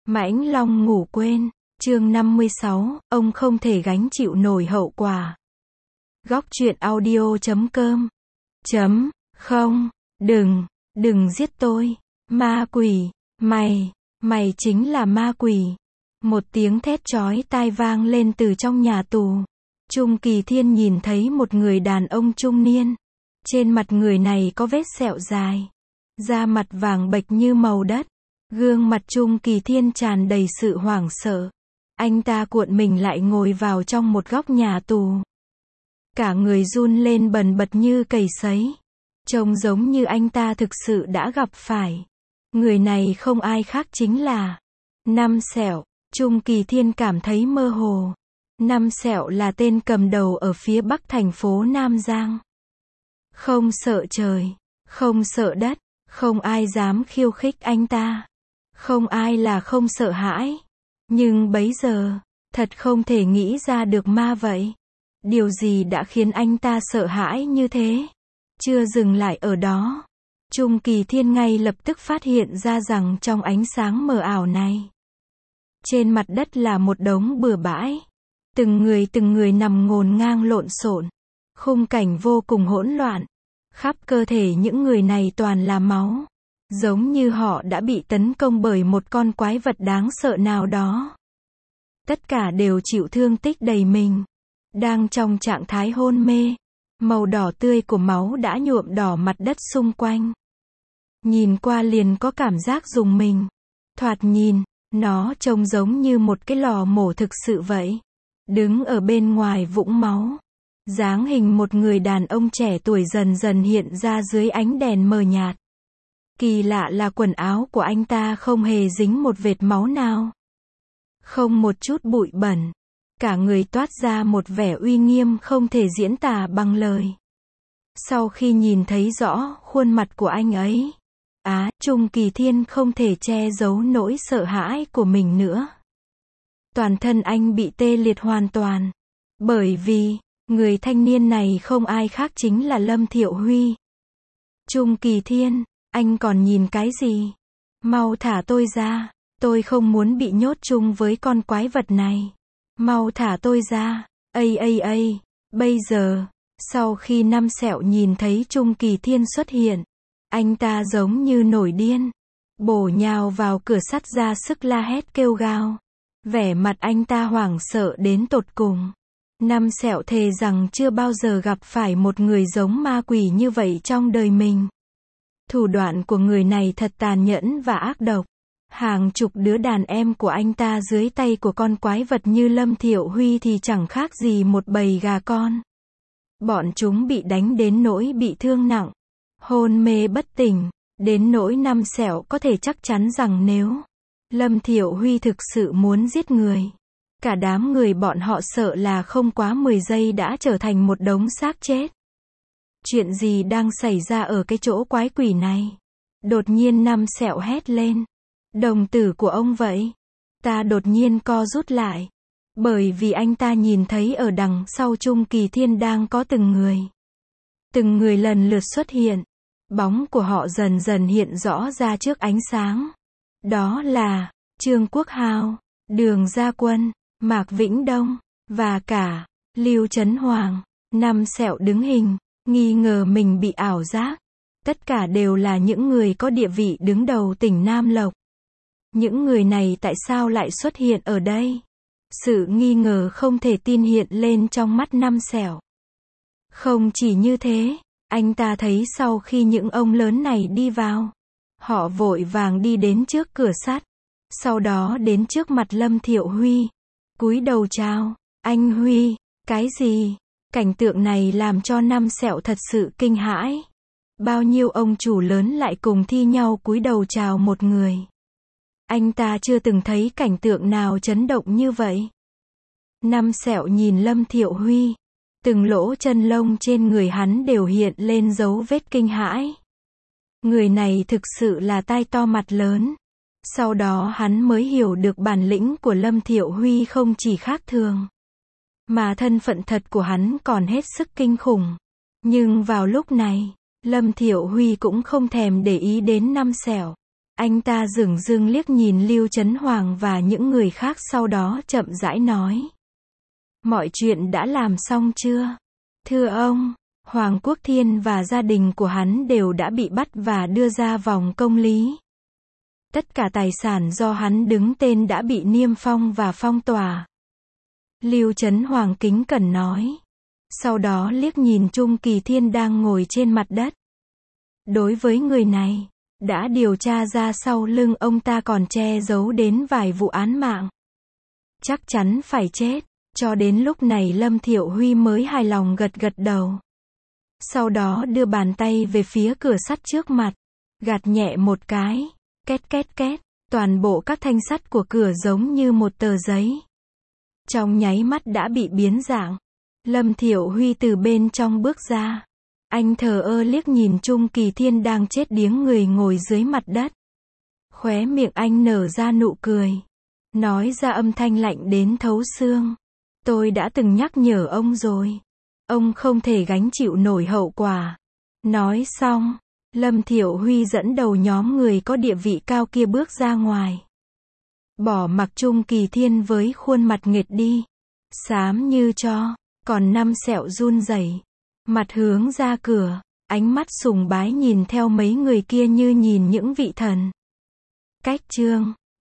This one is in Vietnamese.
Mãnh Long ngủ quên, chương 56, ông không thể gánh chịu nổi hậu quả. Góc truyện audio.com. Không, đừng giết tôi, ma quỷ, mày chính là ma quỷ. Một tiếng thét chói tai vang lên từ trong nhà tù. Trung Kỳ Thiên nhìn thấy một người đàn ông trung niên. Trên mặt người này có vết sẹo dài. Da mặt vàng bệch như màu đất. Gương mặt Trung Kỳ Thiên tràn đầy sự hoảng sợ. Anh ta cuộn mình lại ngồi vào trong một góc nhà tù. Cả người run lên bần bật như cầy sấy. Trông giống như anh ta thực sự đã gặp phải. Người này không ai khác chính là Năm Sẹo. Trung Kỳ Thiên cảm thấy mơ hồ. Năm Sẹo là tên cầm đầu ở phía bắc thành phố Nam Giang. Không sợ trời, không sợ đất, không ai dám khiêu khích anh ta. Không ai là không sợ hãi. Nhưng bấy giờ, thật không thể nghĩ ra được ma vậy. Điều gì đã khiến anh ta sợ hãi như thế? Chưa dừng lại ở đó. Trung Kỳ Thiên ngay lập tức phát hiện ra rằng trong ánh sáng mờ ảo này, trên mặt đất là một đống bừa bãi. Từng người nằm ngổn ngang lộn xộn. Khung cảnh vô cùng hỗn loạn. Khắp cơ thể những người này toàn là máu. Giống như họ đã bị tấn công bởi một con quái vật đáng sợ nào đó. Tất cả đều chịu thương tích đầy mình. Đang trong trạng thái hôn mê. Màu đỏ tươi của máu đã nhuộm đỏ mặt đất xung quanh. Nhìn qua liền có cảm giác rùng mình. Thoạt nhìn, nó trông giống như một cái lò mổ thực sự vậy. Đứng ở bên ngoài vũng máu. Dáng hình một người đàn ông trẻ tuổi dần dần hiện ra dưới ánh đèn mờ nhạt. Kỳ lạ là quần áo của anh ta không hề dính một vệt máu nào. Không một chút bụi bẩn. Cả người toát ra một vẻ uy nghiêm không thể diễn tả bằng lời. Sau khi nhìn thấy rõ khuôn mặt của anh ấy, Trung Kỳ Thiên không thể che giấu nỗi sợ hãi của mình nữa. Toàn thân anh bị tê liệt hoàn toàn. Bởi vì, người thanh niên này không ai khác chính là Lâm Thiệu Huy. Trung Kỳ Thiên, anh còn nhìn cái gì? Mau thả tôi ra. Tôi không muốn bị nhốt chung với con quái vật này. Mau thả tôi ra. Bây giờ, sau khi Năm Sẹo nhìn thấy Trung Kỳ Thiên xuất hiện, anh ta giống như nổi điên. Bổ nhào vào cửa sắt ra sức la hét kêu gào. Vẻ mặt anh ta hoảng sợ đến tột cùng. Năm Sẹo thề rằng chưa bao giờ gặp phải một người giống ma quỷ như vậy trong đời mình. Thủ đoạn của người này thật tàn nhẫn và ác độc. Hàng chục đứa đàn em của anh ta dưới tay của con quái vật như Lâm Thiệu Huy thì chẳng khác gì một bầy gà con. Bọn chúng bị đánh đến nỗi bị thương nặng, hôn mê bất tỉnh, đến nỗi Năm Sẹo có thể chắc chắn rằng nếu Lâm Thiệu Huy thực sự muốn giết người, cả đám người bọn họ sợ là không quá 10 giây đã trở thành một đống xác chết. Chuyện gì đang xảy ra ở cái chỗ quái quỷ này? Đột nhiên Năm Sẹo hét lên. Đồng tử của ông vậy? Ta đột nhiên co rút lại. Bởi vì anh ta nhìn thấy ở đằng sau Trung Kỳ Thiên đang có từng người lần lượt xuất hiện. Bóng của họ dần dần hiện rõ ra trước ánh sáng. Đó là Trương Quốc Hào, Đường Gia Quân, Mạc Vĩnh Đông, và cả Lưu Trấn Hoàng. Năm Sẹo đứng hình, nghi ngờ mình bị ảo giác. Tất cả đều là những người có địa vị đứng đầu tỉnh Nam Lộc. Những người này tại sao lại xuất hiện ở đây? Sự nghi ngờ không thể tin hiện lên trong mắt Năm Sẹo. Không chỉ như thế, anh ta thấy sau khi những ông lớn này đi vào, họ vội vàng đi đến trước cửa sắt, sau đó đến trước mặt Lâm Thiệu Huy, cúi đầu chào. Anh Huy, cái gì? Cảnh tượng này làm cho Năm Sẹo thật sự kinh hãi. Bao nhiêu ông chủ lớn lại cùng thi nhau cúi đầu chào một người. Anh ta chưa từng thấy cảnh tượng nào chấn động như vậy. Năm Sẹo nhìn Lâm Thiệu Huy. Từng lỗ chân lông trên người hắn đều hiện lên dấu vết kinh hãi. Người này thực sự là tai to mặt lớn. Sau đó hắn mới hiểu được bản lĩnh của Lâm Thiệu Huy không chỉ khác thường, mà thân phận thật của hắn còn hết sức kinh khủng. Nhưng vào lúc này, Lâm Thiệu Huy cũng không thèm để ý đến Năm Sẹo. Anh ta dửng dưng liếc nhìn Lưu Chấn Hoàng và những người khác sau đó chậm rãi nói. Mọi chuyện đã làm xong chưa? Thưa ông, Hoàng Quốc Thiên và gia đình của hắn đều đã bị bắt và đưa ra vòng công lý. Tất cả tài sản do hắn đứng tên đã bị niêm phong và phong tỏa. Lưu Chấn Hoàng kính cẩn nói. Sau đó liếc nhìn Trung Kỳ Thiên đang ngồi trên mặt đất. Đối với người này, đã điều tra ra sau lưng ông ta còn che giấu đến vài vụ án mạng. Chắc chắn phải chết. Cho đến lúc này Lâm Thiệu Huy mới hài lòng gật gật đầu. Sau đó đưa bàn tay về phía cửa sắt trước mặt. Gạt nhẹ một cái. Két két két. Toàn bộ các thanh sắt của cửa giống như một tờ giấy. Trong nháy mắt đã bị biến dạng. Lâm Thiệu Huy từ bên trong bước ra. Anh thờ ơ liếc nhìn Trung Kỳ Thiên đang chết điếng người ngồi dưới mặt đất. Khóe miệng anh nở ra nụ cười. Nói ra âm thanh lạnh đến thấu xương. Tôi đã từng nhắc nhở ông rồi. Ông không thể gánh chịu nổi hậu quả. Nói xong, Lâm Thiệu Huy dẫn đầu nhóm người có địa vị cao kia bước ra ngoài. Bỏ mặc Trung Kỳ Thiên với khuôn mặt nghệt đi. Xám như tro, còn 5 sẹo run rẩy. Mặt hướng ra cửa, ánh mắt sùng bái nhìn theo mấy người kia như nhìn những vị thần. Cách chương